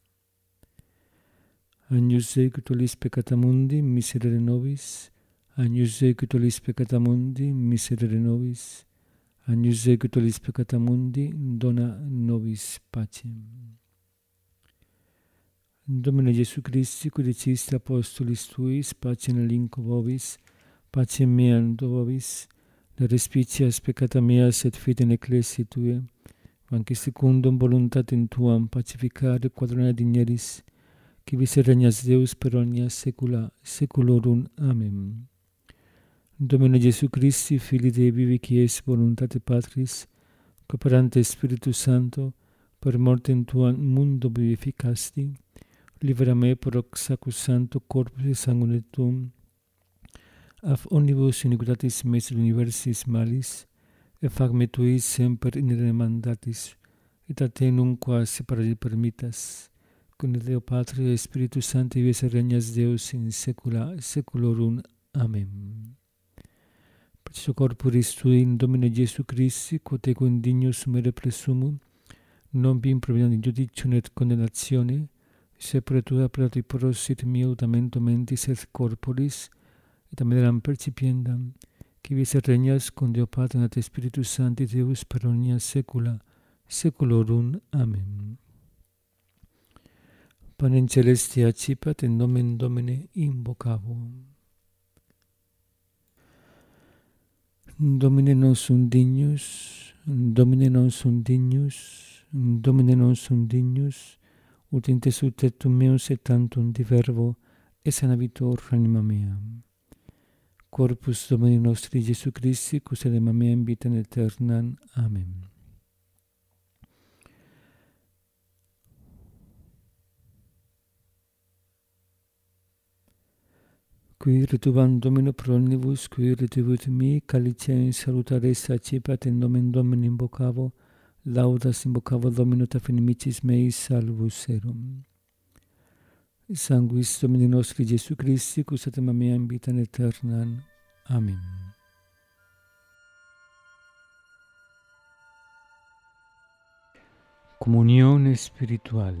Speaker 1: Agnus Dei, qui tollis peccata mundi, miserere nobis. Agnus Dei, qui tollis peccata mundi, miserere nobis. Agnus Dei, qui tollis peccata mundi, dona nobis pacem. Domine Iesu Christi, qui diciste apostolis tuis, pacem alinco vobis, pacem meam do vobis, ne respicias peccata meas et fide in ecclesiae tuae, quanque secundum voluntatem tuam pacificare quadrona digneris, qui vis regnas Deus per omnia saecula saeculorum. Amen. Domine Iesu Christi, Filii Dei vivi, qui es voluntate Patris, cooperante Spiritus Sancto, per mortem tuam mundo vivificasti, libera me per hoc sacrosancto corpus et sanguine tuum, af omnibus iniquitatis meis universis malis, et fac me tui semper in mandatis, et a te nunquam separare permittas, cum Deo Patria et Spiritus Sancti vis regnas Deus in saecula saeculorum. Amen. Precio corporis tui in Domine Iesu Christi, quod ego indignus sumere presumum, non bim providam in judicium et condemnatione, sed per tua prati prosit mio damento mentis et corporis, et ameneram percipiendam, qui vis regnas con Deo Patria et Spiritus Sancti Deus per omnia saecula saeculorum. Amen. Panem celestia accipat in nomen Domini invocabo. Domine nosum dignus, Domine nosum dignus, Domine nosum dignus, ut intesut et meus et tantum di verbo, et sanabitur anima mea. Corpus Domini nostri Jesu Christi, cus anima mea in vita aeternam. Amen. Qui retubam Domino pro omnibus, qui retubit mi, calicem salutare sacepat in nomen Domini invocavo, laudas invocavo Domino ta finimicis meis salvus erum. Sanguis Domini nostri Jesu Christi, cus anima mea in vita aeternam. Amen. Comunión espiritual.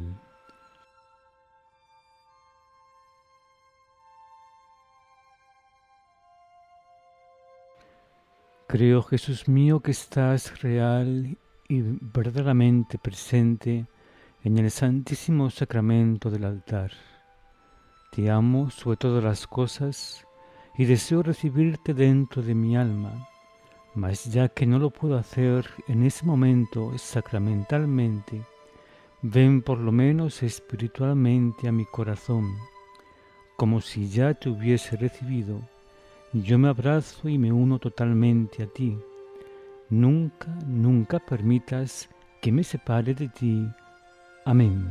Speaker 1: Creo, Jesús mío, que estás real y verdaderamente presente en el santísimo sacramento del altar. Te amo sobre todas las cosas y deseo recibirte dentro de mi alma, mas ya que no lo puedo hacer en ese momento sacramentalmente, ven por lo menos espiritualmente a mi corazón, como si ya te hubiese recibido. Yo me abrazo y me uno totalmente a ti. Nunca, nunca permitas que me separe de ti. Amén.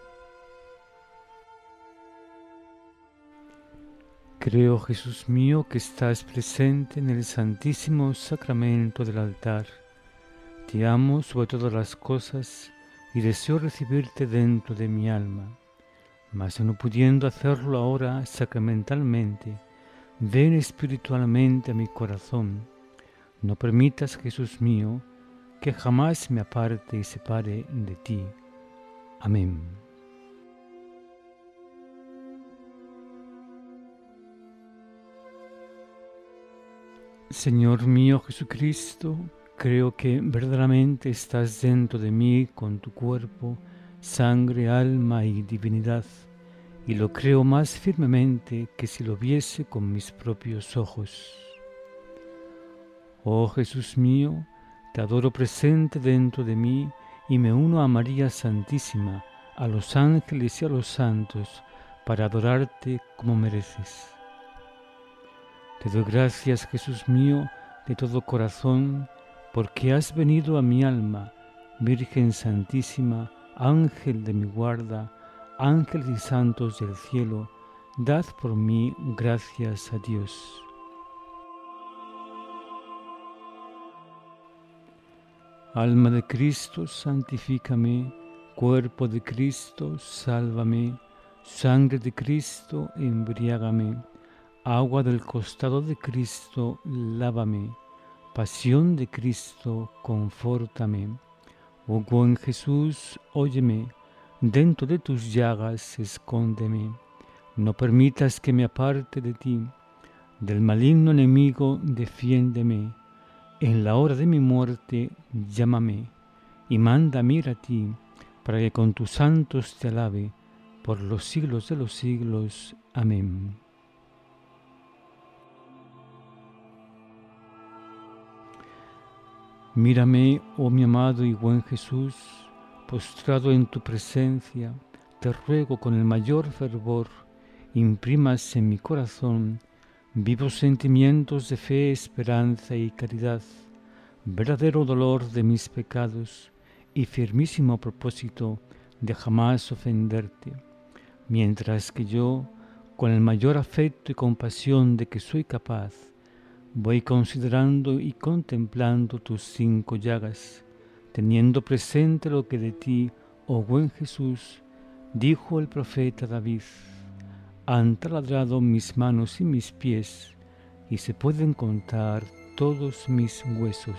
Speaker 1: Creo, Jesús mío, que estás presente en el santísimo sacramento del altar. Te amo sobre todas las cosas y deseo recibirte dentro de mi alma. Mas no pudiendo hacerlo ahora sacramentalmente, ven espiritualmente a mi corazón. No permitas, Jesús mío, que jamás me aparte y separe de ti. Amén. Señor mío Jesucristo, creo que verdaderamente estás dentro de mí con tu cuerpo, sangre, alma y divinidad, y lo creo más firmemente que si lo viese con mis propios ojos. Oh Jesús mío, te adoro presente dentro de mí y me uno a María Santísima, a los ángeles y a los santos, para adorarte como mereces. Te doy gracias, Jesús mío, de todo corazón, porque has venido a mi alma, Virgen Santísima, Ángel de mi guarda, ángeles y santos del cielo, dad por mí gracias a Dios. Alma de Cristo, santifícame, cuerpo de Cristo, sálvame, sangre de Cristo, embriágame, agua del costado de Cristo, lávame, pasión de Cristo, confórtame. Oh buen Jesús, óyeme, dentro de tus llagas escóndeme, no permitas que me aparte de ti, del maligno enemigo defiéndeme, en la hora de mi muerte llámame, y mándame ir a ti, para que con tus santos te alabe, por los siglos de los siglos. Amén. Mírame, oh mi amado y buen Jesús, postrado en tu presencia, te ruego con el mayor fervor, imprimas en mi corazón vivos sentimientos de fe, esperanza y caridad, verdadero dolor de mis pecados y firmísimo propósito de jamás ofenderte, mientras que yo, con el mayor afecto y compasión de que soy capaz, voy considerando y contemplando tus 5 llagas, teniendo presente lo que de ti, oh buen Jesús, dijo el profeta David: han taladrado mis manos y mis pies, y se pueden contar todos mis huesos.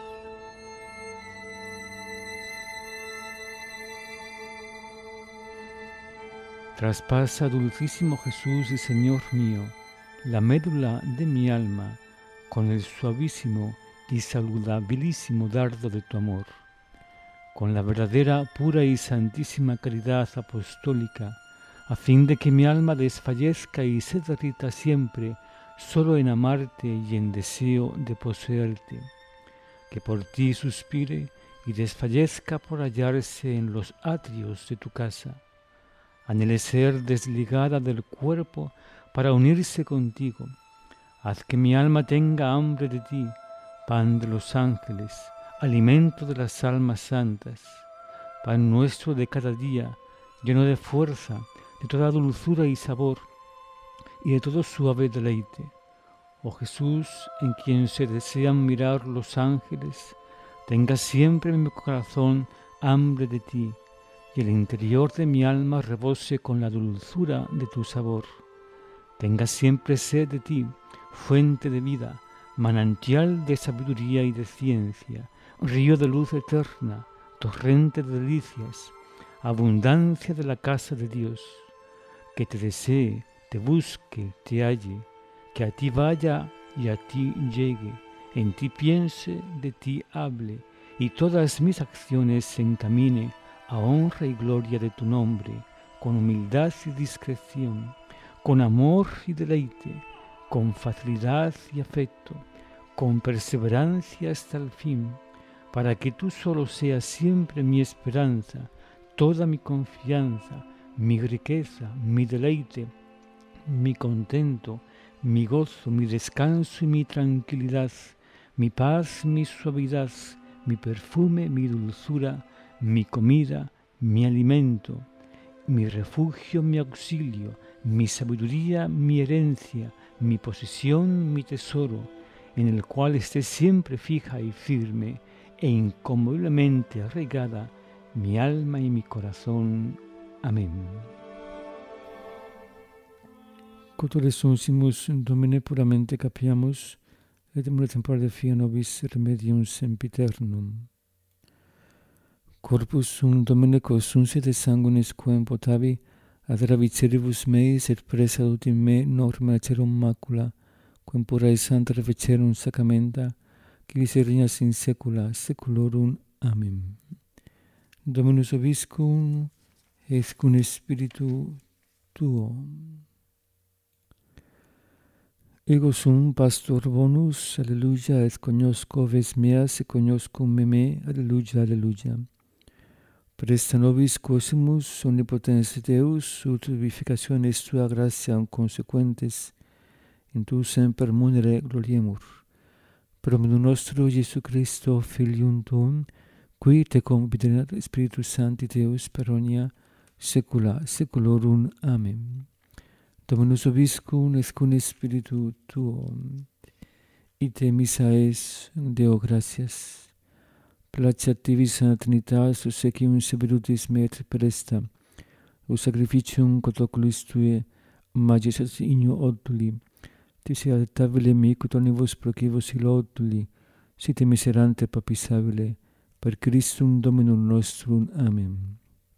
Speaker 1: Traspasa, dulcísimo Jesús y Señor mío, la médula de mi alma, con el suavísimo y saludabilísimo dardo de tu amor, con la verdadera, pura y santísima caridad apostólica, a fin de que mi alma desfallezca y se derrita siempre solo en amarte y en deseo de poseerte, que por ti suspire y desfallezca por hallarse en los atrios de tu casa. Anhele ser desligada del cuerpo para unirse contigo. Haz que mi alma tenga hambre de ti, pan de los ángeles, alimento de las almas santas, pan nuestro de cada día, lleno de fuerza, de toda dulzura y sabor, y de todo suave deleite. Oh Jesús, en quien se desean mirar los ángeles, tenga siempre en mi corazón hambre de ti, y el interior de mi alma rebose con la dulzura de tu sabor. Tenga siempre sed de ti, fuente de vida, manantial de sabiduría y de ciencia, río de luz eterna, torrente de delicias, abundancia de la casa de Dios. Que te desee, te busque, te halle, que a ti vaya y a ti llegue, en ti piense, de ti hable, y todas mis acciones se encamine a honra y gloria de tu nombre, con humildad y discreción, con amor y deleite, con facilidad y afecto, con perseverancia hasta el fin, para que tú solo seas siempre mi esperanza, toda mi confianza, mi riqueza, mi deleite, mi contento, mi gozo, mi descanso y mi tranquilidad, mi paz, mi suavidad, mi perfume, mi dulzura, mi comida, mi alimento, mi refugio, mi auxilio, mi sabiduría, mi herencia, mi posesión, mi tesoro, en el cual esté siempre fija y firme e inconmoviblemente arraigada mi alma y mi corazón. Amén. Cotore sunsimus Domine puramente capiamus, et in temporale fia nobis remedium sempiternum. Corpus sum Domine consumsi de sanguinis quem potavi, ad ravicieribus meis et presalut in me norma cerum macula, quem pura et santa reficerum sacramenta, qui visse regnas in saecula saeculorum. Amen. Dominus vobiscum, et cum spiritu tuo. Ego sum pastor bonus, alleluia, et cognosco ves meas, et cognoscum me, alleluia, alleluia. Presta nobis quosimus omnipotens Deus, ut vivificationes tua gratiam consequentes, in tu semper munere gloriemur. Per omnium nostro Iesu Christo, Filium tuum, qui te confiderat Spiritus Sancti Deus per omnia saecula saeculorum. Amen. Dominus vobiscum et cum spiritu tuo. Ite missa es, Deo gratias. Placeat tibi sana Trinitas, obsequium severutis me et presta, o sacrificium quod oculis tue, majestas igno oduli, tis adaptabile mi cotonibus procivos iloduli, site miserante papisabile, per Christum Dominum nostrum. Amen.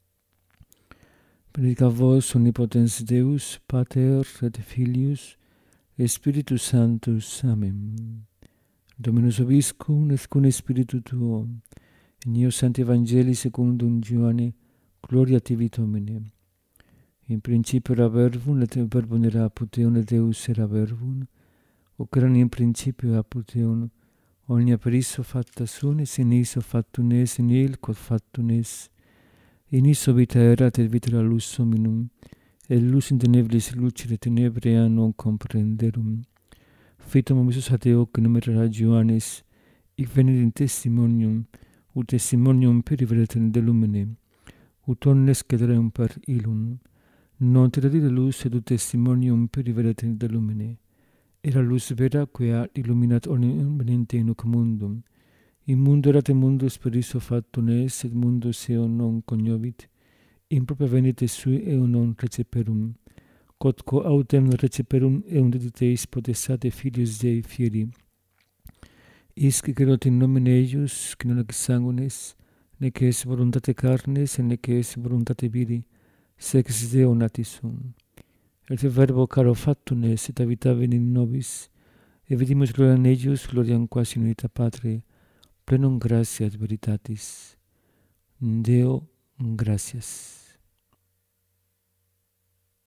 Speaker 1: Benedicat vos omnipotens Deus, Pater et Filius, et Spiritus Sanctus. Amen. Dominus vobiscum et cum spiritu tuo, in eo Sancti Evangelii secundum Ioanne, gloria tibi Domine. In principio era verbum, et verbum era apud Deum, et Deus era verbum, hoc erat in principio apud Deum, omnia per issue facta sunt, et in issue factum est, in il quod factum est. In issue vita erat, et vita era lux hominum, et lux in tenebris lucere tenebrea non comprenderum. Fitum omissus ad eo que numerara Ioannes, hic venit in testimonium, ut testimonium periveret de lumine, ut omnes cedereum per illum. Non terradire lux, et ut testimonium periveret de lumine. Era lux vera, quia illuminat omnium venente in hoc mundum. In mundo erat mundus per issue factum est, et mundus eo non cognovit. In propria venite sui eo non receperum. Quodquo autem receperum eum dediteis potestate Filius Dei fieri. Isque creot in nomine eius, qui non ex sanguinis, nec es voluntate carnes, et nec es voluntate viri, sex Deo natis sum. Et verbo caro factum est, et habitavit in nobis, et vidimus gloriam eius, gloriam quasi in unita Patri, plenum gratia et veritatis. Deo gratias.